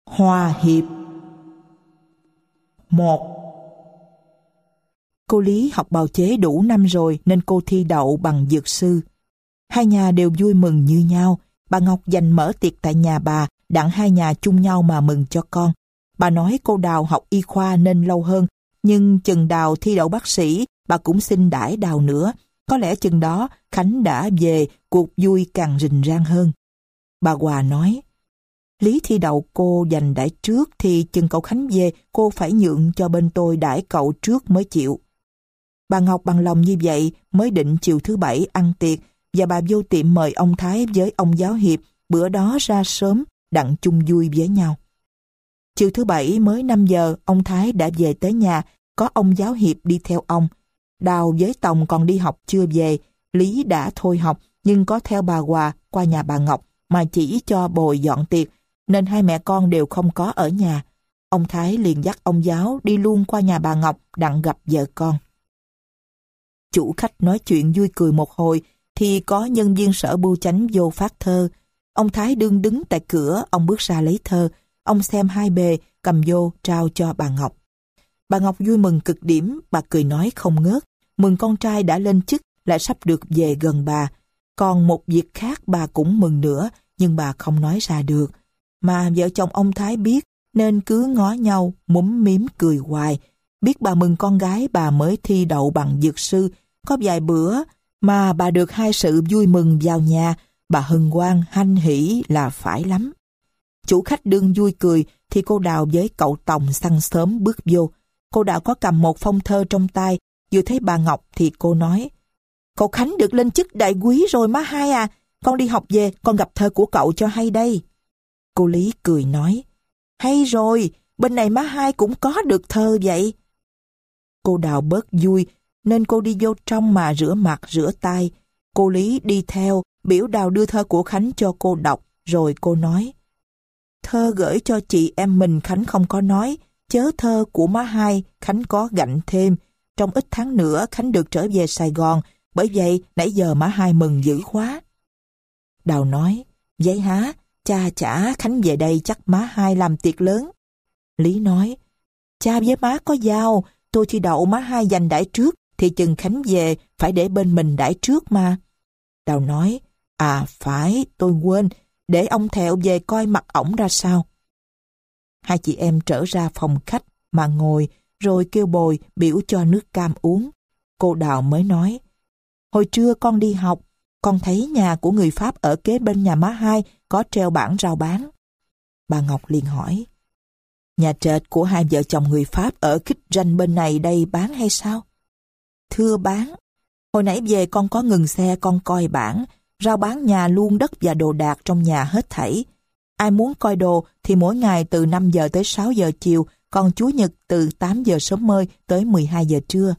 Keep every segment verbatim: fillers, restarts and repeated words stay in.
Hòa hiệp. Một. Cô Lý học bào chế đủ năm rồi nên cô thi đậu bằng dược sư. Hai nhà đều vui mừng như nhau. Bà Ngọc dành mở tiệc tại nhà bà, đặng hai nhà chung nhau mà mừng cho con. Bà nói cô Đào học y khoa nên lâu hơn, nhưng chừng Đào thi đậu bác sĩ, bà cũng xin đãi Đào nữa. Có lẽ chừng đó Khánh đã về, cuộc vui càng rình rang hơn. Bà Hòa nói, Lý thi đậu cô dành đãi trước thì chừng cậu Khánh về, cô phải nhượng cho bên tôi đãi cậu trước mới chịu. Bà Ngọc bằng lòng như vậy mới định chiều thứ bảy ăn tiệc, và bà vô tiệm mời ông Thái với ông giáo hiệp bữa đó ra sớm đặng chung vui với nhau. Chiều thứ bảy mới năm giờ, ông Thái đã về tới nhà, có ông giáo hiệp đi theo ông. Đào với Tòng còn đi học chưa về, Lý đã thôi học nhưng có theo bà Hòa qua nhà bà Ngọc mà chỉ cho bồi dọn tiệc, nên hai mẹ con đều không có ở nhà. Ông Thái liền dắt ông giáo đi luôn qua nhà bà Ngọc đặng gặp vợ con. Chủ khách nói chuyện vui cười một hồi thì có nhân viên sở bưu chánh vô phát thơ. Ông Thái đương đứng tại cửa, ông bước ra lấy thơ. Ông xem hai bề, cầm vô trao cho bà Ngọc. Bà Ngọc vui mừng cực điểm, bà cười nói không ngớt, mừng con trai đã lên chức, lại sắp được về gần bà. Còn một việc khác bà cũng mừng nữa, nhưng bà không nói ra được. Mà vợ chồng ông Thái biết, nên cứ ngó nhau, múm mím cười hoài. Biết bà mừng con gái bà mới thi đậu bằng dược sư, có vài bữa mà bà được hai sự vui mừng vào nhà, bà hân hoan hanh hỉ là phải lắm. Chủ khách đương vui cười thì cô Đào với cậu Tòng săn sớm bước vô. Cô Đào có cầm một phong thơ trong tay, vừa thấy bà Ngọc thì cô nói, cậu Khánh được lên chức đại quý rồi má hai à, con đi học về con gặp thơ của cậu cho hay đây. Cô Lý cười nói, hay rồi, bên này má hai cũng có được thơ vậy. Cô Đào bớt vui nên cô đi vô trong mà rửa mặt rửa tay. Cô Lý đi theo, biểu Đào đưa thơ của Khánh cho cô đọc, rồi cô nói, thơ gửi cho chị em mình Khánh không có nói, chớ thơ của má hai Khánh có gạnh thêm. Trong ít tháng nữa Khánh được trở về Sài Gòn, bởi vậy nãy giờ má hai mừng dữ quá. Đào nói, vậy hả? Cha chả Khánh về đây chắc má hai làm tiệc lớn. Lý nói, cha với má có giao, tôi thi đậu má hai giành đãi trước, thì chừng Khánh về phải để bên mình đãi trước mà. Đào nói, à phải, tôi quên, để ông Thẹo về coi mặt ổng ra sao. Hai chị em trở ra phòng khách mà ngồi, rồi kêu bồi biểu cho nước cam uống. Cô Đào mới nói, hồi trưa con đi học, con thấy nhà của người Pháp ở kế bên nhà má hai có treo bảng rao bán. Bà Ngọc liền hỏi, nhà trệt của hai vợ chồng người Pháp ở khích ranh bên này đây bán hay sao? Thưa bán, hồi nãy về con có ngừng xe con coi bảng, rao bán nhà luôn đất và đồ đạc trong nhà hết thảy. Ai muốn coi đồ thì mỗi ngày từ năm giờ tới sáu giờ chiều, còn Chủ nhật từ tám giờ sớm mơi tới mười hai giờ trưa.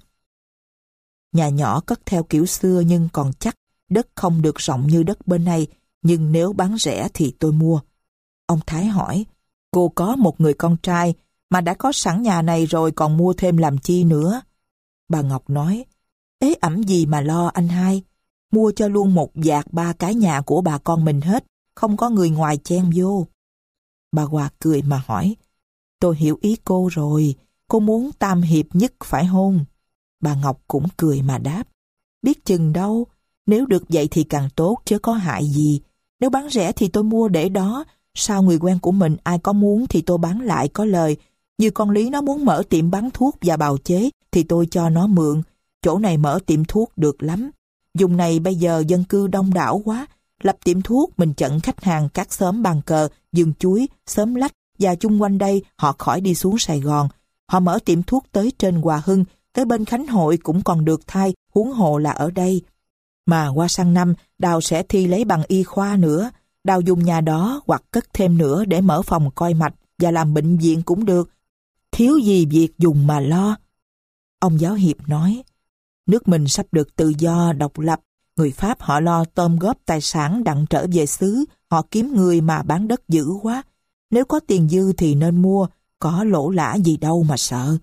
Nhà nhỏ cất theo kiểu xưa nhưng còn chắc, đất không được rộng như đất bên này, nhưng nếu bán rẻ thì tôi mua. Ông Thái hỏi, cô có một người con trai mà đã có sẵn nhà này rồi còn mua thêm làm chi nữa? Bà Ngọc nói, ế ẩm gì mà lo anh hai, mua cho luôn một dạt ba cái nhà của bà con mình hết, không có người ngoài chen vô. Bà Hòa cười mà hỏi, tôi hiểu ý cô rồi, cô muốn tam hiệp nhất phải hôn? Bà Ngọc cũng cười mà đáp, biết chừng đâu, nếu được vậy thì càng tốt chứ có hại gì. Nếu bán rẻ thì tôi mua để đó, sao người quen của mình ai có muốn thì tôi bán lại có lời. Như con Lý nó muốn mở tiệm bán thuốc và bào chế thì tôi cho nó mượn. Chỗ này mở tiệm thuốc được lắm. Vùng này bây giờ dân cư đông đảo quá. Lập tiệm thuốc mình chận khách hàng các xóm Bàn Cờ, Vườn Chuối, xóm Lách và chung quanh đây họ khỏi đi xuống Sài Gòn. Họ mở tiệm thuốc tới trên Hòa Hưng, tới bên Khánh Hội cũng còn được thay, huống hồ là ở đây. Mà qua sang năm, Đào sẽ thi lấy bằng y khoa nữa. Đào dùng nhà đó hoặc cất thêm nữa để mở phòng coi mạch và làm bệnh viện cũng được. Thiếu gì việc dùng mà lo. Ông giáo hiệp nói, nước mình sắp được tự do, độc lập. Người Pháp họ lo tôm góp tài sản đặng trở về xứ, họ kiếm người mà bán đất dữ quá. Nếu có tiền dư thì nên mua, có lỗ lã gì đâu mà sợ.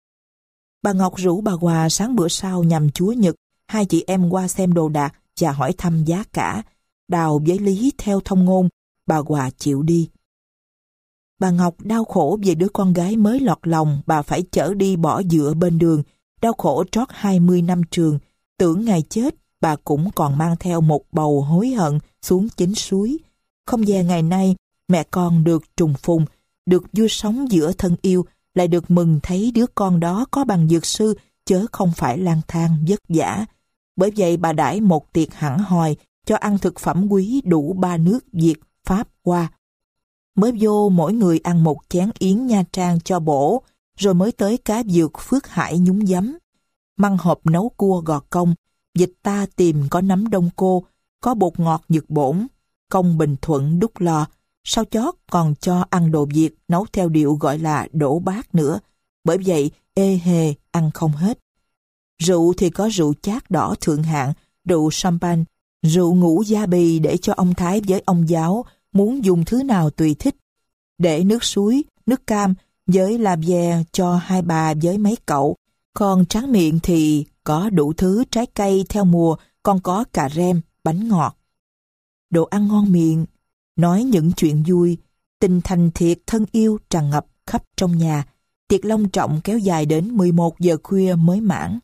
Bà Ngọc rủ bà Hòa sáng bữa sau nhằm Chúa Nhật, hai chị em qua xem đồ đạc và hỏi thăm giá cả. Đào với Lý theo thông ngôn, bà Hòa chịu đi. Bà Ngọc đau khổ về đứa con gái mới lọt lòng bà phải chở đi bỏ dựa bên đường, đau khổ trót hai mươi năm trường, tưởng ngày chết bà cũng còn mang theo một bầu hối hận xuống chính suối. Không dè ngày nay, mẹ con được trùng phùng, được vui sống giữa thân yêu, lại được mừng thấy đứa con đó có bằng dược sư, chớ không phải lang thang vất vả. Bởi vậy bà đãi một tiệc hẳn hòi, cho ăn thực phẩm quý đủ ba nước Việt, Pháp, Hoa. Mới vô mỗi người ăn một chén yến Nha Trang cho bổ, rồi mới tới cá dược Phước Hải nhúng giấm. Măng hộp nấu cua gò công, vịt ta tìm có nấm đông cô, có bột ngọt dược bổn, công Bình Thuận đúc lò, sau chót còn cho ăn đồ Việt nấu theo điệu gọi là đổ bát nữa, bởi vậy ê hề ăn không hết. Rượu thì có rượu chát đỏ thượng hạng, rượu champagne, rượu ngũ gia bì để cho ông Thái với ông giáo muốn dùng thứ nào tùy thích. Để nước suối, nước cam với la ve cho hai bà với mấy cậu. Còn tráng miệng thì có đủ thứ trái cây theo mùa, còn có cà rem, bánh ngọt. Đồ ăn ngon miệng, nói những chuyện vui, tình thành thiệt thân yêu tràn ngập khắp trong nhà. Tiệc long trọng kéo dài đến mười một giờ khuya mới mãn.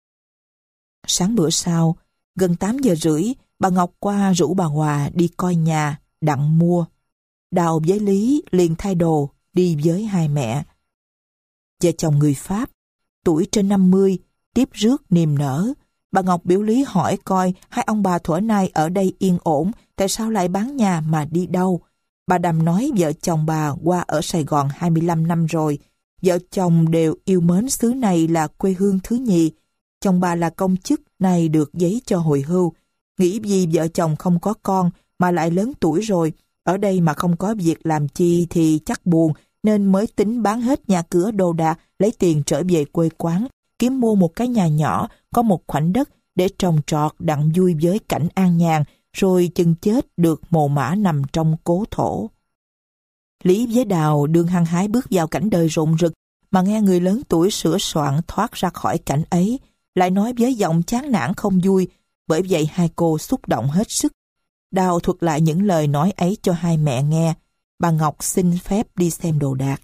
Sáng bữa sau, gần tám giờ rưỡi, bà Ngọc qua rủ bà Hòa đi coi nhà, đặng mua. Đào với Lý liền thay đồ, đi với hai mẹ. Vợ chồng người Pháp, tuổi trên năm mươi, tiếp rước niềm nở. Bà Ngọc biểu Lý hỏi coi hai ông bà thuở nay ở đây yên ổn, tại sao lại bán nhà mà đi đâu. Bà Đầm nói vợ chồng bà qua ở Sài Gòn hai mươi lăm năm rồi. Vợ chồng đều yêu mến xứ này là quê hương thứ nhì. Chồng bà là công chức, nay được giấy cho hồi hưu. Nghĩ vì vợ chồng không có con mà lại lớn tuổi rồi, ở đây mà không có việc làm chi thì chắc buồn, nên mới tính bán hết nhà cửa đồ đạc, lấy tiền trở về quê quán, kiếm mua một cái nhà nhỏ, có một khoảnh đất để trồng trọt đặng vui với cảnh an nhàn, rồi chừng chết được mồ mả nằm trong cố thổ. Lý với Đào đương hăng hái bước vào cảnh đời rộn rực, mà nghe người lớn tuổi sửa soạn thoát ra khỏi cảnh ấy, lại nói với giọng chán nản không vui, bởi vậy hai cô xúc động hết sức. Đào thuật lại những lời nói ấy cho hai mẹ nghe. Bà Ngọc xin phép đi xem đồ đạc.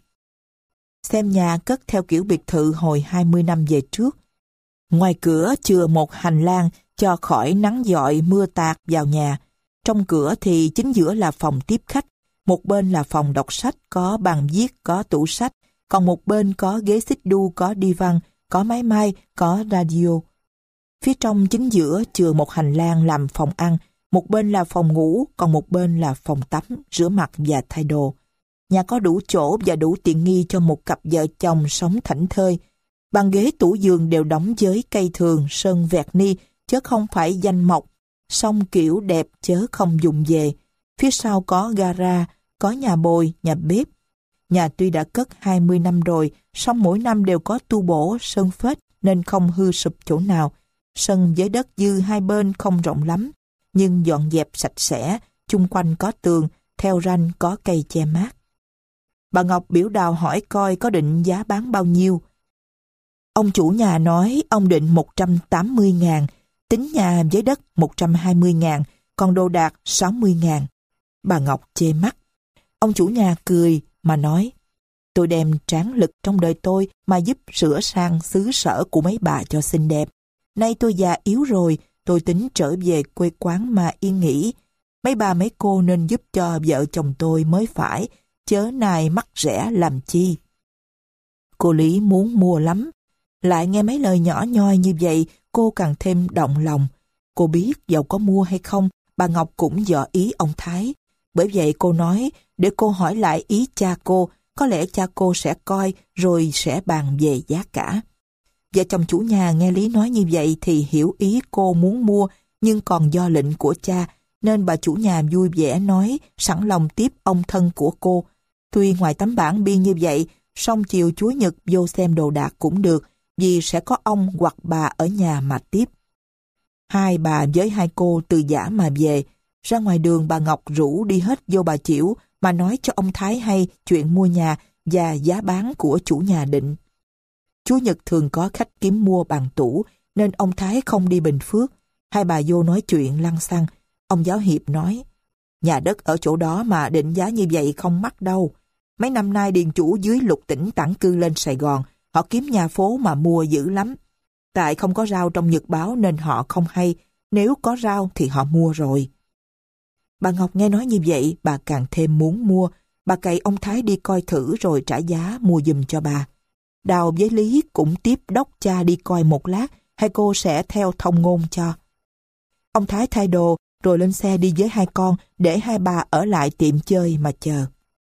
Xem nhà cất theo kiểu biệt thự hồi hai mươi năm về trước. Ngoài cửa chừa một hành lang cho khỏi nắng dọi mưa tạt vào nhà. Trong cửa thì chính giữa là phòng tiếp khách. Một bên là phòng đọc sách, có bàn viết, có tủ sách. Còn một bên có ghế xích đu, có đi văn, có máy may, có radio. Phía trong chính giữa chừa một hành lang làm phòng ăn. Một bên là phòng ngủ, còn một bên là phòng tắm, rửa mặt và thay đồ. Nhà có đủ chỗ và đủ tiện nghi cho một cặp vợ chồng sống thảnh thơi. Bàn ghế tủ giường đều đóng với cây thường, sơn vẹt ni, chứ không phải danh mộc, song kiểu đẹp chớ không dùng về. Phía sau có gara, có nhà bồi, nhà bếp. Nhà tuy đã cất hai mươi năm rồi, song mỗi năm đều có tu bổ, sơn phết nên không hư sụp chỗ nào. Sân với đất dư hai bên không rộng lắm, nhưng dọn dẹp sạch sẽ, chung quanh có tường, theo ranh có cây che mát. Bà Ngọc biểu Đào hỏi coi có định giá bán bao nhiêu. Ông chủ nhà nói ông định một trăm tám mươi ngàn, tính nhà với đất một trăm hai mươi ngàn, còn đồ đạc sáu mươi ngàn. Bà Ngọc chê mắt. Ông chủ nhà cười mà nói, tôi đem tráng lực trong đời tôi mà giúp sửa sang xứ sở của mấy bà cho xinh đẹp. Nay tôi già yếu rồi, tôi tính trở về quê quán mà yên nghỉ. Mấy bà mấy cô nên giúp cho vợ chồng tôi mới phải, chớ nài mắc rẻ làm chi. Cô Lý muốn mua lắm. Lại nghe mấy lời nhỏ nhoi như vậy, cô càng thêm động lòng. Cô biết dầu có mua hay không, bà Ngọc cũng dò ý ông Thái. Bởi vậy cô nói, để cô hỏi lại ý cha cô, có lẽ cha cô sẽ coi rồi sẽ bàn về giá cả. Vợ chồng chủ nhà nghe Lý nói như vậy thì hiểu ý cô muốn mua, nhưng còn do lệnh của cha, nên bà chủ nhà vui vẻ nói sẵn lòng tiếp ông thân của cô. Tuy ngoài tấm bảng biên như vậy, song chiều Chúa Nhật vô xem đồ đạc cũng được, vì sẽ có ông hoặc bà ở nhà mà tiếp. Hai bà với hai cô từ giả mà về. Ra ngoài đường bà Ngọc rủ đi hết vô bà Chiểu mà nói cho ông Thái hay chuyện mua nhà và giá bán của chủ nhà định. Chúa Nhật thường có khách kiếm mua bàn tủ, nên ông Thái không đi Bình Phước. Hai bà vô nói chuyện lăng xăng. Ông giáo hiệp nói, nhà đất ở chỗ đó mà định giá như vậy không mắc đâu. Mấy năm nay điền chủ dưới Lục tỉnh tản cư lên Sài Gòn, họ kiếm nhà phố mà mua dữ lắm. Tại không có rau trong nhật báo nên họ không hay, nếu có rau thì họ mua rồi. Bà Ngọc nghe nói như vậy, bà càng thêm muốn mua. Bà cậy ông Thái đi coi thử rồi trả giá mua giùm cho bà. Đào với Lý cũng tiếp đốc cha đi coi một lát, hai cô sẽ theo thông ngôn cho. Ông Thái thay đồ rồi lên xe đi với hai con, để hai bà ở lại tiệm chơi mà chờ.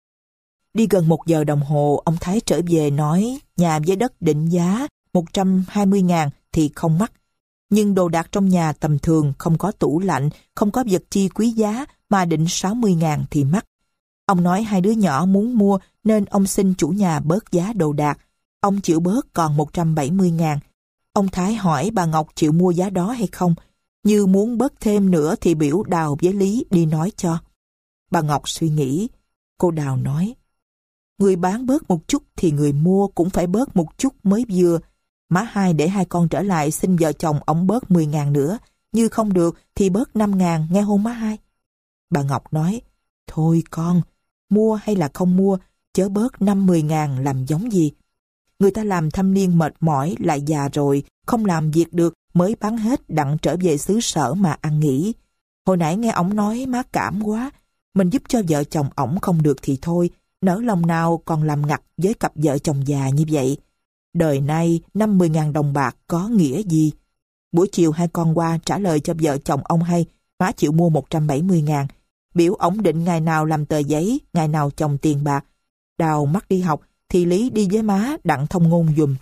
Đi gần một giờ đồng hồ, ông Thái trở về nói nhà với đất định giá một trăm hai mươi ngàn thì không mắc. Nhưng đồ đạc trong nhà tầm thường, không có tủ lạnh, không có vật chi quý giá mà định sáu mươi ngàn thì mắc. Ông nói hai đứa nhỏ muốn mua nên ông xin chủ nhà bớt giá đồ đạc. Ông chịu bớt còn một trăm bảy mươi ngàn. Ông Thái hỏi bà Ngọc chịu mua giá đó hay không. Như muốn bớt thêm nữa thì biểu Đào với Lý đi nói cho. Bà Ngọc suy nghĩ. Cô Đào nói, người bán bớt một chút thì người mua cũng phải bớt một chút mới vừa. Má Hai để hai con trở lại xin vợ chồng ông bớt mười ngàn nữa. Như không được thì bớt năm ngàn, nghe hôn má Hai? Bà Ngọc nói, thôi con, mua hay là không mua, chớ bớt năm mười ngàn làm giống gì. Người ta làm thâm niên mệt mỏi, lại già rồi, không làm việc được mới bán hết đặng trở về xứ sở mà ăn nghỉ. Hồi nãy nghe ổng nói má cảm quá, mình giúp cho vợ chồng ổng không được thì thôi, nỡ lòng nào còn làm ngặt với cặp vợ chồng già như vậy. Đời nay năm mươi ngàn đồng bạc có nghĩa gì? Buổi chiều hai con qua trả lời cho vợ chồng ông hay, má chịu mua một trăm bảy mươi ngàn. Biểu ổng định ngày nào làm tờ giấy, ngày nào chồng tiền bạc. Đào mắc đi học thì Lý đi với má đặng thông ngôn giùm.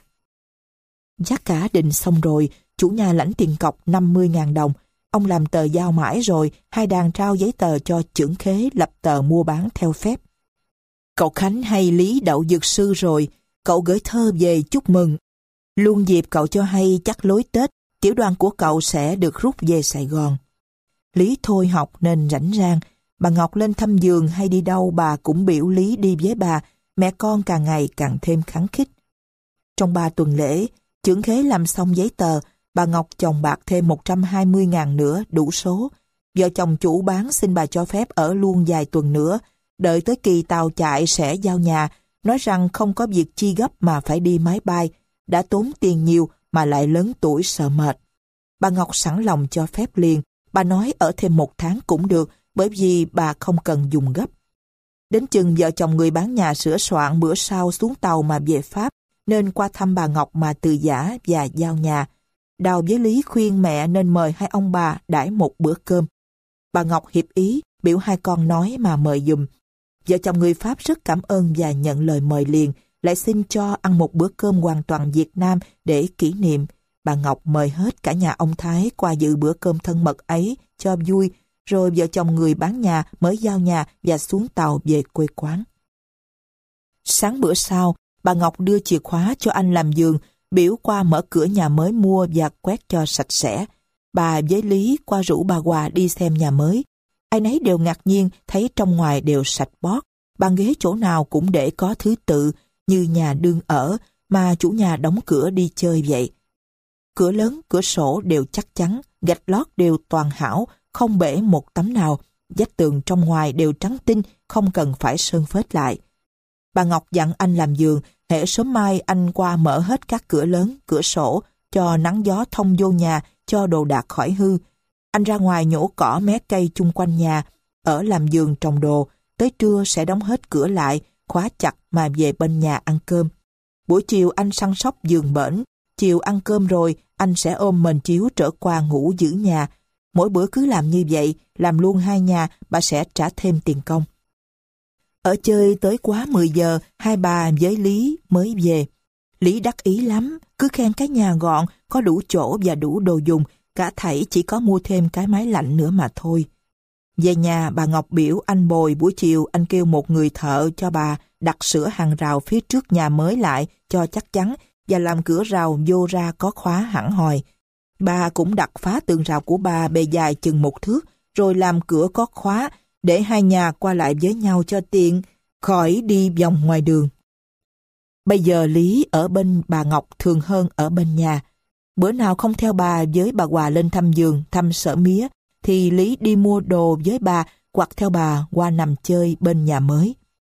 Giá cả định xong rồi, chủ nhà lãnh tiền cọc năm mươi ngàn đồng. Ông làm tờ giao mãi rồi, hai đàn trao giấy tờ cho chưởng khế lập tờ mua bán theo phép. Cậu Khánh hay Lý đậu dược sư rồi, cậu gửi thơ về chúc mừng. Luôn dịp cậu cho hay chắc lối Tết, tiểu đoàn của cậu sẽ được rút về Sài Gòn. Lý thôi học nên rảnh rang, bà Ngọc lên thăm giường hay đi đâu bà cũng biểu Lý đi với bà, mẹ con càng ngày càng thêm khắng khích. Trong ba tuần lễ, chưởng khế làm xong giấy tờ, bà Ngọc chồng bạc thêm một trăm hai mươi ngàn nữa đủ số. Vợ chồng chủ bán xin bà cho phép ở luôn vài tuần nữa, đợi tới kỳ tàu chạy sẽ giao nhà, nói rằng không có việc chi gấp mà phải đi máy bay, đã tốn tiền nhiều mà lại lớn tuổi sợ mệt. Bà Ngọc sẵn lòng cho phép liền, bà nói ở thêm một tháng cũng được, bởi vì bà không cần dùng gấp. Đến chừng vợ chồng người bán nhà sửa soạn bữa sau xuống tàu mà về Pháp, nên qua thăm bà Ngọc mà từ giã và giao nhà. Đào với Lý khuyên mẹ nên mời hai ông bà đãi một bữa cơm. Bà Ngọc hiệp ý, biểu hai con nói mà mời giùm. Vợ chồng người Pháp rất cảm ơn và nhận lời mời liền, lại xin cho ăn một bữa cơm hoàn toàn Việt Nam để kỷ niệm. Bà Ngọc mời hết cả nhà ông Thái qua dự bữa cơm thân mật ấy cho vui, rồi vợ chồng người bán nhà mới giao nhà và xuống tàu về quê quán. Sáng bữa sau, bà Ngọc đưa chìa khóa cho anh làm giường, biểu qua mở cửa nhà mới mua và quét cho sạch sẽ. Bà với Lý qua rủ bà Hòa đi xem nhà mới. Ai nấy đều ngạc nhiên thấy trong ngoài đều sạch bót, bàn ghế chỗ nào cũng để có thứ tự, như nhà đương ở mà chủ nhà đóng cửa đi chơi vậy. Cửa lớn, cửa sổ đều chắc chắn, gạch lót đều toàn hảo, không bể một tấm nào, vách tường trong ngoài đều trắng tinh, không cần phải sơn phết lại. Bà Ngọc dặn anh làm giường, hễ sớm mai anh qua mở hết các cửa lớn, cửa sổ, cho nắng gió thông vô nhà, cho đồ đạc khỏi hư. Anh ra ngoài nhổ cỏ mé cây chung quanh nhà, ở làm giường trồng đồ, tới trưa sẽ đóng hết cửa lại, khóa chặt mà về bên nhà ăn cơm. Buổi chiều anh săn sóc giường bển, chiều ăn cơm rồi anh sẽ ôm mền chiếu trở qua ngủ giữ nhà. Mỗi bữa cứ làm như vậy, làm luôn hai nhà, bà sẽ trả thêm tiền công. Ở chơi tới quá mười giờ, hai bà với Lý mới về. Lý đắc ý lắm, cứ khen cái nhà gọn, có đủ chỗ và đủ đồ dùng, cả thảy chỉ có mua thêm cái máy lạnh nữa mà thôi. Về nhà, bà Ngọc biểu anh bồi buổi chiều anh kêu một người thợ cho bà đặt sửa hàng rào phía trước nhà mới lại cho chắc chắn và làm cửa rào vô ra có khóa hẳn hoi. Bà cũng đặt phá tường rào của bà bề dài chừng một thước, rồi làm cửa có khóa để hai nhà qua lại với nhau cho tiện, khỏi đi vòng ngoài đường. Bây giờ Lý ở bên bà Ngọc thường hơn ở bên nhà. Bữa nào không theo bà với bà Hòa lên thăm vườn, thăm sở mía, thì Lý đi mua đồ với bà hoặc theo bà qua nằm chơi bên nhà mới.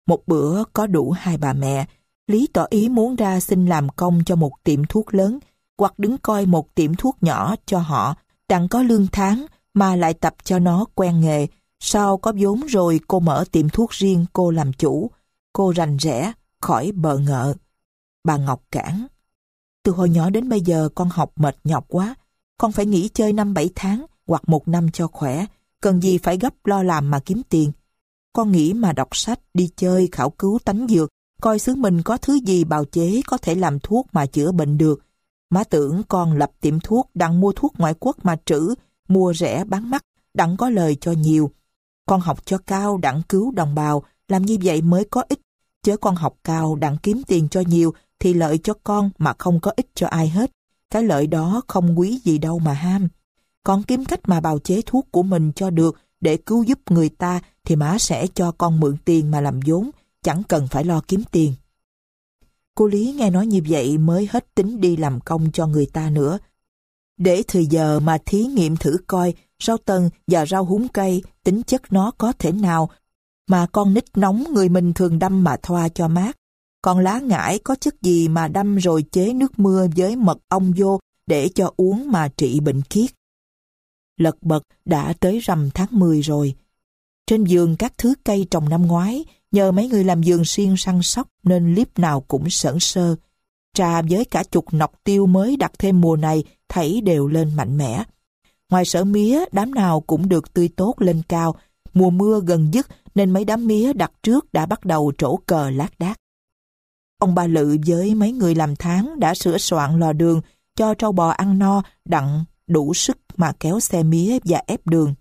Một bữa có đủ hai bà mẹ, Lý tỏ ý muốn ra xin làm công cho một tiệm thuốc lớn, hoặc đứng coi một tiệm thuốc nhỏ cho họ, đặng có lương tháng mà lại tập cho nó quen nghề. Sau có vốn rồi cô mở tiệm thuốc riêng cô làm chủ. Cô rành rẽ, khỏi bợ ngợ. Bà Ngọc cản: từ hồi nhỏ đến bây giờ con học mệt nhọc quá. Con phải nghỉ chơi năm bảy tháng hoặc một năm cho khỏe. Cần gì phải gấp lo làm mà kiếm tiền. Con nghĩ mà đọc sách, đi chơi, khảo cứu tánh dược, coi xứ mình có thứ gì bào chế có thể làm thuốc mà chữa bệnh được. Má tưởng con lập tiệm thuốc đặng mua thuốc ngoại quốc mà trữ, mua rẻ bán mắc, đặng có lời cho nhiều. Con học cho cao đặng cứu đồng bào, làm như vậy mới có ích. Chớ con học cao đặng kiếm tiền cho nhiều thì lợi cho con mà không có ích cho ai hết. Cái lợi đó không quý gì đâu mà ham. Con kiếm cách mà bào chế thuốc của mình cho được để cứu giúp người ta thì má sẽ cho con mượn tiền mà làm vốn, chẳng cần phải lo kiếm tiền. Cô Lý nghe nói như vậy mới hết tính đi làm công cho người ta nữa. Để thời giờ mà thí nghiệm thử coi rau tân và rau húng cây tính chất nó có thể nào mà con nít nóng người mình thường đâm mà thoa cho mát. Còn lá ngải có chất gì mà đâm rồi chế nước mưa với mật ong vô để cho uống mà trị bệnh kiết. Lật bật đã tới rằm tháng mười rồi. Trên vườn các thứ cây trồng năm ngoái, nhờ mấy người làm vườn siêng săn sóc nên líp nào cũng sởn sơ. Trà với cả chục nọc tiêu mới đặt thêm mùa này thảy đều lên mạnh mẽ. Ngoài sở mía, đám nào cũng được tươi tốt lên cao. Mùa mưa gần dứt nên mấy đám mía đặt trước đã bắt đầu trổ cờ lác đác. Ông Ba Lự với mấy người làm tháng đã sửa soạn lò đường cho trâu bò ăn no đặng đủ sức mà kéo xe mía và ép đường.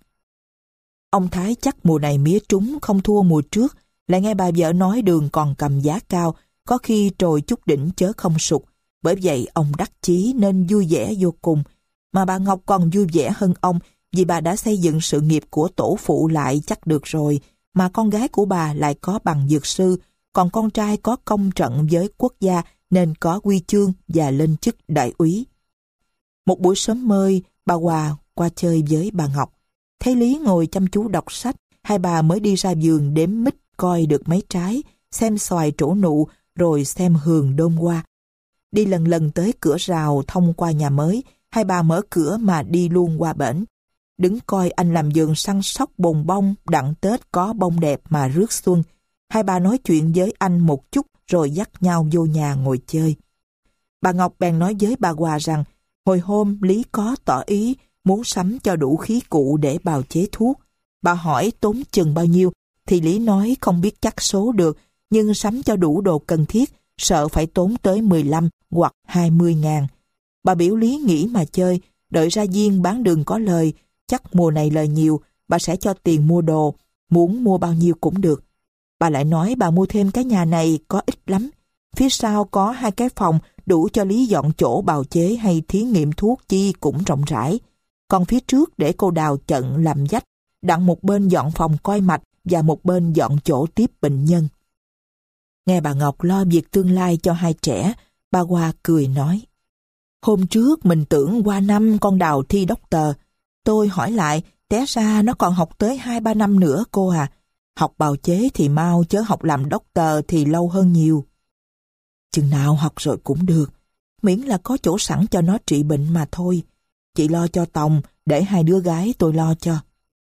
Ông Thái chắc mùa này mía trúng không thua mùa trước, lại nghe bà vợ nói đường còn cầm giá cao, có khi trồi chút đỉnh chớ không sụt. Bởi vậy ông đắc chí nên vui vẻ vô cùng. Mà bà Ngọc còn vui vẻ hơn ông vì bà đã xây dựng sự nghiệp của tổ phụ lại chắc được rồi, mà con gái của bà lại có bằng dược sư, còn con trai có công trận với quốc gia nên có huy chương và lên chức đại úy. Một buổi sớm mơi, bà Hòa qua chơi với bà Ngọc. Thấy Lý ngồi chăm chú đọc sách, hai bà mới đi ra vườn đếm mít coi được mấy trái, xem xoài trổ nụ, rồi xem hường đơm hoa. Đi lần lần tới cửa rào thông qua nhà mới, hai bà mở cửa mà đi luôn qua bển. Đứng coi anh làm vườn săn sóc bồn bông, đặng Tết có bông đẹp mà rước xuân. Hai bà nói chuyện với anh một chút rồi dắt nhau vô nhà ngồi chơi. Bà Ngọc bèn nói với bà Hòa rằng hồi hôm Lý có tỏ ý muốn sắm cho đủ khí cụ để bào chế thuốc. Bà hỏi tốn chừng bao nhiêu thì Lý nói không biết chắc số được, nhưng sắm cho đủ đồ cần thiết sợ phải tốn tới mười lăm hoặc hai mươi ngàn. Bà biểu Lý nghĩ mà chơi, đợi ra viên bán đường có lời, chắc mùa này lời nhiều, bà sẽ cho tiền mua đồ, muốn mua bao nhiêu cũng được. Bà lại nói bà mua thêm cái nhà này có ích lắm. Phía sau có hai cái phòng đủ cho Lý dọn chỗ bào chế hay thí nghiệm thuốc chi cũng rộng rãi. Còn phía trước để cô đào chận làm dách, đặng một bên dọn phòng coi mạch và một bên dọn chỗ tiếp bệnh nhân. Nghe bà Ngọc lo việc tương lai cho hai trẻ, bà Hoa cười nói: hôm trước mình tưởng qua năm con Đào thi doctor. Tôi hỏi lại, té ra nó còn học tới hai ba năm nữa cô à. Học bào chế thì mau, chớ học làm doctor thì lâu hơn nhiều. Chừng nào học rồi cũng được, miễn là có chỗ sẵn cho nó trị bệnh mà thôi. Chị lo cho Tòng, để hai đứa gái tôi lo cho.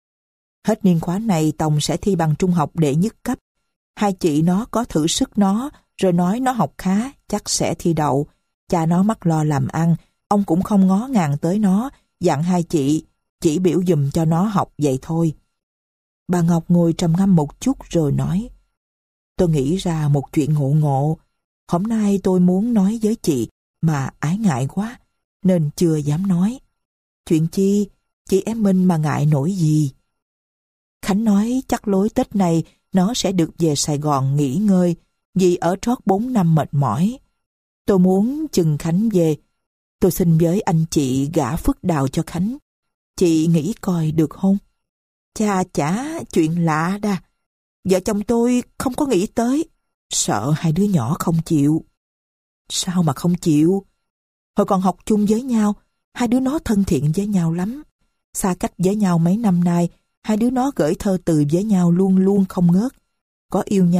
Hết niên khóa này Tòng sẽ thi bằng trung học đệ nhất cấp. Hai chị nó có thử sức nó, rồi nói nó học khá, chắc sẽ thi đậu. Cha nó mắc lo làm ăn, ông cũng không ngó ngàng tới nó, dặn hai chị, chỉ biểu giùm cho nó học vậy thôi. Bà Ngọc ngồi trầm ngâm một chút rồi nói: tôi nghĩ ra một chuyện ngộ ngộ. Hôm nay tôi muốn nói với chị, mà ái ngại quá, nên chưa dám nói. Chuyện chi, chị em mình mà ngại nổi gì. Khánh nói chắc lối Tết này nó sẽ được về Sài Gòn nghỉ ngơi, vì ở trót bốn năm mệt mỏi. Tôi muốn chừng Khánh về, tôi xin với anh chị gả phước đào cho Khánh. Chị nghĩ coi được không? Chà chả, chuyện lạ đa. Vợ chồng tôi không có nghĩ tới, sợ hai đứa nhỏ không chịu. Sao mà không chịu? Hồi còn học chung với nhau, hai đứa nó thân thiện với nhau lắm. Xa cách với nhau mấy năm nay, hai đứa nó gửi thơ từ với nhau luôn luôn không ngớt. Có yêu nhau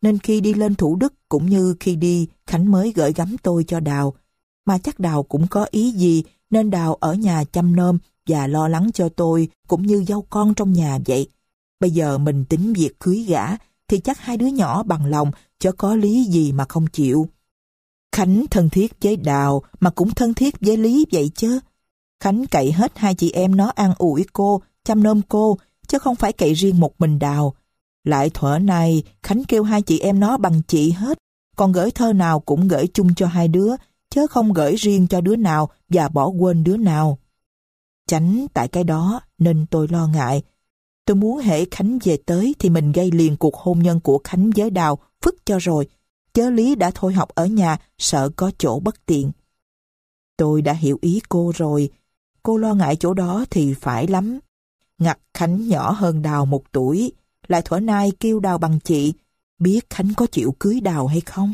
nên khi đi lên Thủ Đức cũng như khi đi, Khánh mới gửi gắm tôi cho Đào. Mà chắc Đào cũng có ý gì nên Đào ở nhà chăm nom và lo lắng cho tôi cũng như dâu con trong nhà vậy. Bây giờ mình tính việc cưới gả thì chắc hai đứa nhỏ bằng lòng, chứ có lý gì mà không chịu. Khánh thân thiết với Đào mà cũng thân thiết với Lý vậy chứ. Khánh cậy hết hai chị em nó an ủi cô, chăm nom cô, chứ không phải cậy riêng một mình Đào. Lại thuở này Khánh kêu hai chị em nó bằng chị hết, còn gửi thơ nào cũng gửi chung cho hai đứa, chứ không gửi riêng cho đứa nào và bỏ quên đứa nào. Chánh tại cái đó nên tôi lo ngại. Tôi muốn hễ Khánh về tới thì mình gây liền cuộc hôn nhân của Khánh với Đào phức cho rồi, chớ Lý đã thôi học ở nhà, sợ có chỗ bất tiện. Tôi đã hiểu ý cô rồi. Cô lo ngại chỗ đó thì phải lắm. Ngặt Khánh nhỏ hơn Đào một tuổi, lại thuở nay kêu Đào bằng chị, biết Khánh có chịu cưới Đào hay không?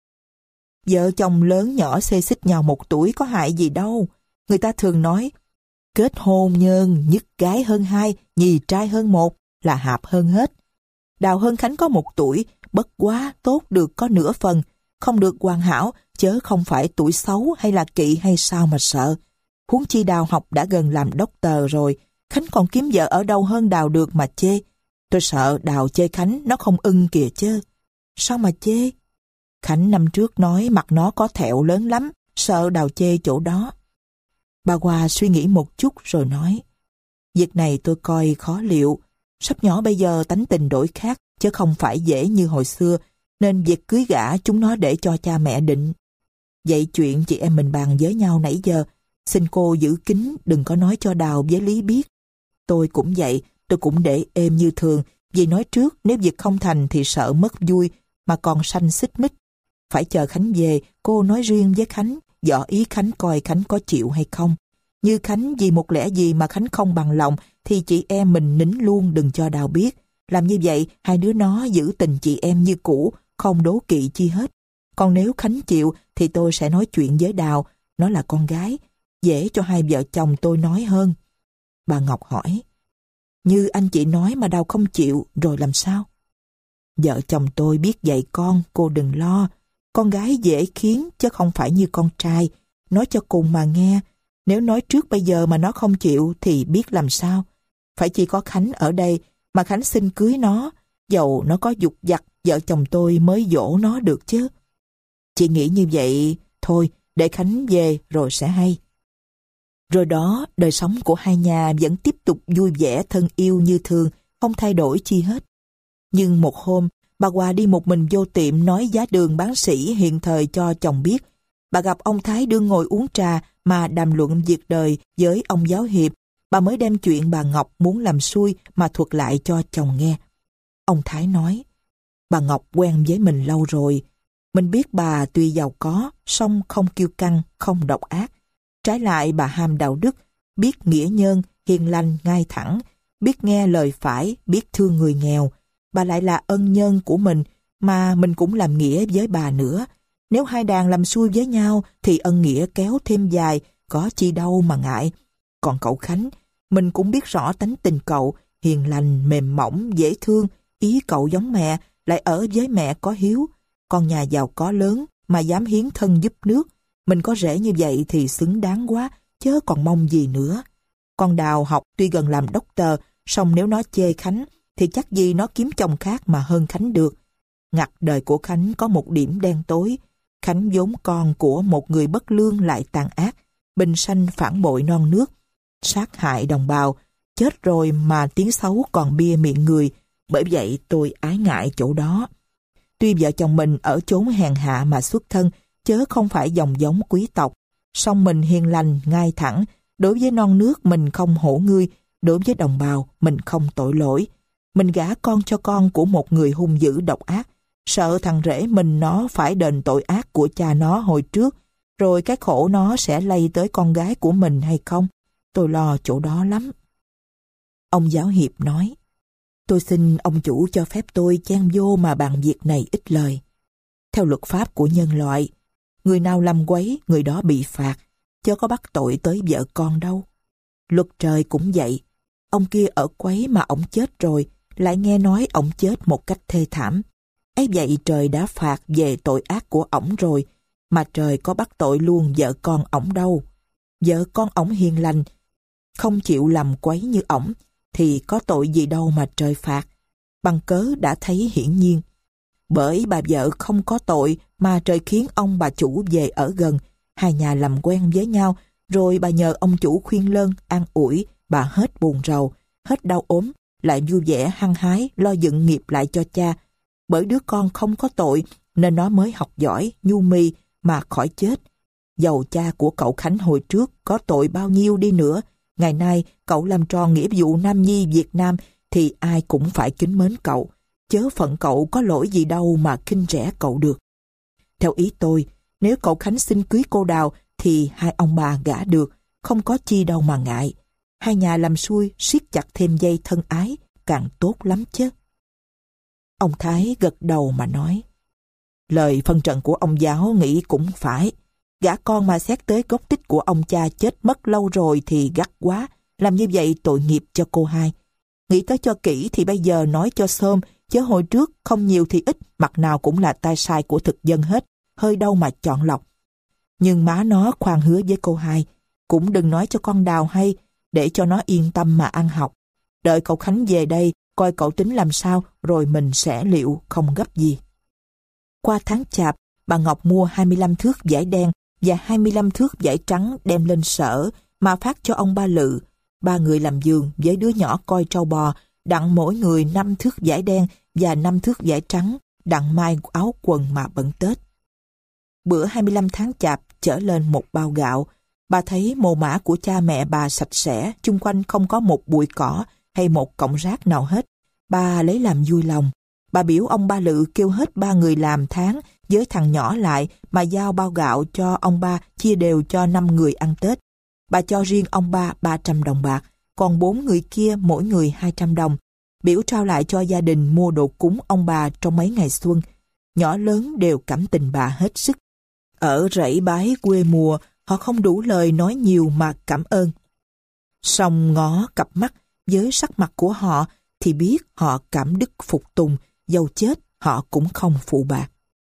Vợ chồng lớn nhỏ xê xích nhau một tuổi có hại gì đâu. Người ta thường nói, kết hôn nhân nhất gái hơn hai, nhì trai hơn một là hạp hơn hết. Đào hơn Khánh có một tuổi, bất quá tốt được có nửa phần, không được hoàn hảo, chớ không phải tuổi xấu hay là kỵ hay sao mà sợ. Huống chi Đào học đã gần làm doctor rồi, Khánh còn kiếm vợ ở đâu hơn Đào được mà chê. Tôi sợ Đào chê Khánh nó không ưng kìa chứ. Sao mà chê? Khánh năm trước nói mặt nó có thẹo lớn lắm, sợ Đào chê chỗ đó. Bà Hoa suy nghĩ một chút rồi nói, việc này tôi coi khó liệu. Sắp nhỏ bây giờ tánh tình đổi khác, chứ không phải dễ như hồi xưa, nên việc cưới gả chúng nó để cho cha mẹ định. Vậy chuyện chị em mình bàn với nhau nãy giờ, xin cô giữ kín, đừng có nói cho Đào với Lý biết. Tôi cũng vậy, tôi cũng để êm như thường, vì nói trước nếu việc không thành thì sợ mất vui, mà còn sanh xích mích. Phải chờ Khánh về, cô nói riêng với Khánh, dò ý Khánh coi Khánh có chịu hay không. Như Khánh vì một lẽ gì mà Khánh không bằng lòng, thì chị em mình nín luôn đừng cho Đào biết. Làm như vậy, hai đứa nó giữ tình chị em như cũ, không đố kỵ chi hết. Còn nếu Khánh chịu, thì tôi sẽ nói chuyện với Đào, nó là con gái, dễ cho hai vợ chồng tôi nói hơn. Bà Ngọc hỏi, như anh chị nói mà Đào không chịu, rồi làm sao? Vợ chồng tôi biết dạy con, cô đừng lo. Con gái dễ khiến, chứ không phải như con trai. Nói cho cùng mà nghe, nếu nói trước bây giờ mà nó không chịu thì biết làm sao. Phải chỉ có Khánh ở đây mà Khánh xin cưới nó, dầu nó có dục vặt, vợ chồng tôi mới dỗ nó được chứ. Chị nghĩ như vậy, thôi để Khánh về rồi sẽ hay. Rồi đó, đời sống của hai nhà vẫn tiếp tục vui vẻ thân yêu như thường, không thay đổi chi hết. Nhưng một hôm, bà Hoa đi một mình vô tiệm nói giá đường bán sỉ hiện thời cho chồng biết. Bà gặp ông Thái đương ngồi uống trà mà đàm luận việc đời với ông giáo hiệp. Bà mới đem chuyện bà Ngọc muốn làm xui mà thuật lại cho chồng nghe. Ông Thái nói, bà Ngọc quen với mình lâu rồi. Mình biết bà tuy giàu có, song không kiêu căng, không độc ác. Trái lại bà ham đạo đức, biết nghĩa nhân, hiền lành, ngay thẳng, biết nghe lời phải, biết thương người nghèo. Bà lại là ân nhân của mình, mà mình cũng làm nghĩa với bà nữa. Nếu hai đàn làm xui với nhau thì ân nghĩa kéo thêm dài, có chi đâu mà ngại. Còn cậu Khánh, mình cũng biết rõ tánh tình cậu, hiền lành, mềm mỏng, dễ thương, ý cậu giống mẹ, lại ở với mẹ có hiếu. Con nhà giàu có lớn mà dám hiến thân giúp nước, mình có rể như vậy thì xứng đáng quá, chớ còn mong gì nữa. Con Đào học tuy gần làm doctor, song nếu nó chê Khánh, thì chắc gì nó kiếm chồng khác mà hơn Khánh được. Ngặt đời của Khánh có một điểm đen tối. Khánh vốn con của một người bất lương lại tàn ác, bình sanh phản bội non nước, sát hại đồng bào, chết rồi mà tiếng xấu còn bia miệng người, bởi vậy tôi ái ngại chỗ đó. Tuy vợ chồng mình ở chốn hèn hạ mà xuất thân, chớ không phải dòng giống quý tộc, song mình hiền lành, ngay thẳng, đối với non nước mình không hổ ngươi, đối với đồng bào mình không tội lỗi. Mình gả con cho con của một người hung dữ độc ác, sợ thằng rể mình nó phải đền tội ác của cha nó hồi trước, rồi cái khổ nó sẽ lây tới con gái của mình hay không? Tôi lo chỗ đó lắm. Ông giáo hiệp nói, tôi xin ông chủ cho phép tôi chen vô mà bàn việc này ít lời. Theo luật pháp của nhân loại, người nào làm quấy, người đó bị phạt, chớ có bắt tội tới vợ con đâu. Luật trời cũng vậy. Ông kia ở quấy mà ổng chết rồi, lại nghe nói ổng chết một cách thê thảm. Ấy vậy trời đã phạt về tội ác của ổng rồi, mà trời có bắt tội luôn vợ con ổng đâu. Vợ con ổng hiền lành, không chịu làm quấy như ổng, thì có tội gì đâu mà trời phạt. Bằng cớ đã thấy hiển nhiên. Bởi bà vợ không có tội mà trời khiến ông bà chủ về ở gần, hai nhà làm quen với nhau, rồi bà nhờ ông chủ khuyên lơn, an ủi, bà hết buồn rầu, hết đau ốm, lại vui vẻ hăng hái lo dựng nghiệp lại cho cha. Bởi đứa con không có tội nên nó mới học giỏi, nhu mì mà khỏi chết. Dầu cha của cậu Khánh hồi trước có tội bao nhiêu đi nữa, ngày nay cậu làm tròn nghĩa vụ nam nhi Việt Nam thì ai cũng phải kính mến cậu, chớ phận cậu có lỗi gì đâu mà khinh rẻ cậu được. Theo ý tôi, nếu cậu Khánh xin cưới cô Đào thì hai ông bà gả được, không có chi đâu mà ngại. Hai nhà làm xuôi siết chặt thêm dây thân ái, càng tốt lắm chứ. Ông Thái gật đầu mà nói, lời phân trận của ông giáo nghĩ cũng phải. Gả con mà xét tới gốc tích của ông cha chết mất lâu rồi thì gắt quá, làm như vậy tội nghiệp cho cô hai. Nghĩ tới cho kỹ thì bây giờ nói cho xôm, chứ hồi trước không nhiều thì ít, mặt nào cũng là tay sai của thực dân hết, hơi đâu mà chọn lọc. Nhưng má nó khoan hứa với cô hai, cũng đừng nói cho con Đào hay, để cho nó yên tâm mà ăn học. Đợi cậu Khánh về đây, coi cậu tính làm sao, rồi mình sẽ liệu, không gấp gì. Qua tháng chạp, bà Ngọc mua hai mươi lăm thước vải đen và hai mươi lăm thước vải trắng đem lên sở, mà phát cho ông Ba Lự. Ba người làm giường với đứa nhỏ coi trâu bò, đặng mỗi người năm thước vải đen và năm thước vải trắng, đặng mai áo quần mà bận Tết. Bữa hai mươi lăm tháng chạp chở lên một bao gạo. Bà thấy mồ mả của cha mẹ bà sạch sẽ, chung quanh không có một bụi cỏ hay một cọng rác nào hết. Bà lấy làm vui lòng. Bà biểu ông Ba Lự kêu hết ba người làm tháng với thằng nhỏ lại mà giao bao gạo cho ông ba chia đều cho năm người ăn Tết. Bà cho riêng ông ba ba trăm đồng bạc, còn bốn người kia mỗi người hai trăm đồng. Biểu trao lại cho gia đình mua đồ cúng ông bà trong mấy ngày xuân. Nhỏ lớn đều cảm tình bà hết sức. Ở rẫy bái quê mùa, họ không đủ lời nói nhiều mà cảm ơn. Song ngó cặp mắt với sắc mặt của họ thì biết họ cảm đức phục tùng, dầu chết họ cũng không phụ bạc.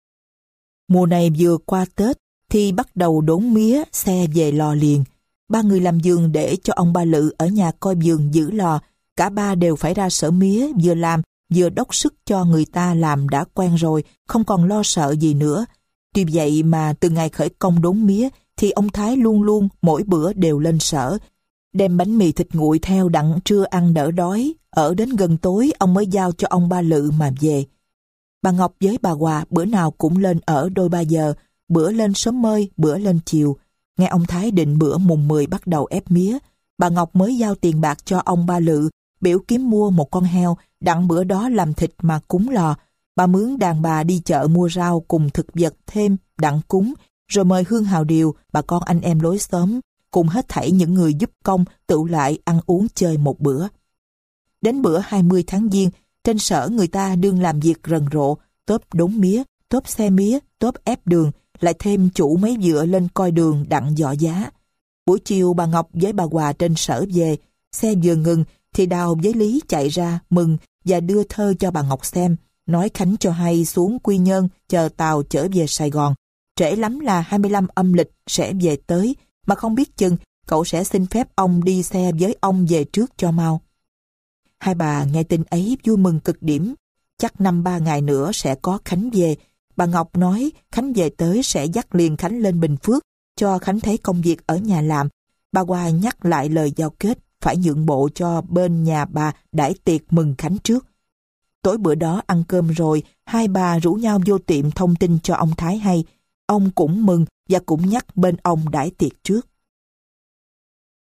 Mùa này vừa qua Tết thì bắt đầu đốn mía, xe về lò liền. Ba người làm vườn để cho ông Ba Lự ở nhà coi vườn giữ lò. Cả ba đều phải ra sở mía, vừa làm vừa đốc sức cho người ta làm đã quen rồi, không còn lo sợ gì nữa. Tuy vậy mà từ ngày khởi công đốn mía thì ông Thái luôn luôn mỗi bữa đều lên sở, đem bánh mì thịt nguội theo đặng trưa ăn đỡ đói. Ở đến gần tối ông mới giao cho ông Ba Lự mà về. Bà Ngọc với bà Hòa bữa nào cũng lên ở đôi ba giờ, bữa lên sớm mơi, bữa lên chiều. Nghe ông Thái định bữa mùng mười bắt đầu ép mía, bà Ngọc mới giao tiền bạc cho ông Ba Lự, biểu kiếm mua một con heo, đặng bữa đó làm thịt mà cúng lò. Bà mướn đàn bà đi chợ mua rau cùng thực vật thêm, đặng cúng, rồi mời hương hào điều, bà con anh em lối xóm, cùng hết thảy những người giúp công tụ lại ăn uống chơi một bữa. Đến bữa hai mươi tháng Giêng, trên sở người ta đương làm việc rần rộ, tốp đốn mía, tốp xe mía, tốp ép đường, lại thêm chủ mấy vựa lên coi đường đặng dọ giá. Buổi chiều bà Ngọc với bà Hòa trên sở về, xe vừa ngừng thì Đào với Lý chạy ra mừng và đưa thơ cho bà Ngọc xem, nói Khánh cho hay xuống Quy Nhơn chờ tàu chở về Sài Gòn. Trễ lắm là hai mươi lăm âm lịch sẽ về tới, mà không biết chừng cậu sẽ xin phép ông đi xe với ông về trước cho mau. Hai bà nghe tin ấy vui mừng cực điểm. Chắc năm ba ngày nữa sẽ có Khánh về. Bà Ngọc nói Khánh về tới sẽ dắt liền Khánh lên Bình Phước, cho Khánh thấy công việc ở nhà làm. Bà Hòa nhắc lại lời giao kết, phải nhượng bộ cho bên nhà bà đãi tiệc mừng Khánh trước. Tối bữa đó ăn cơm rồi, hai bà rủ nhau vô tiệm thông tin cho ông Thái hay. Ông cũng mừng và cũng nhắc bên ông đãi tiệc trước.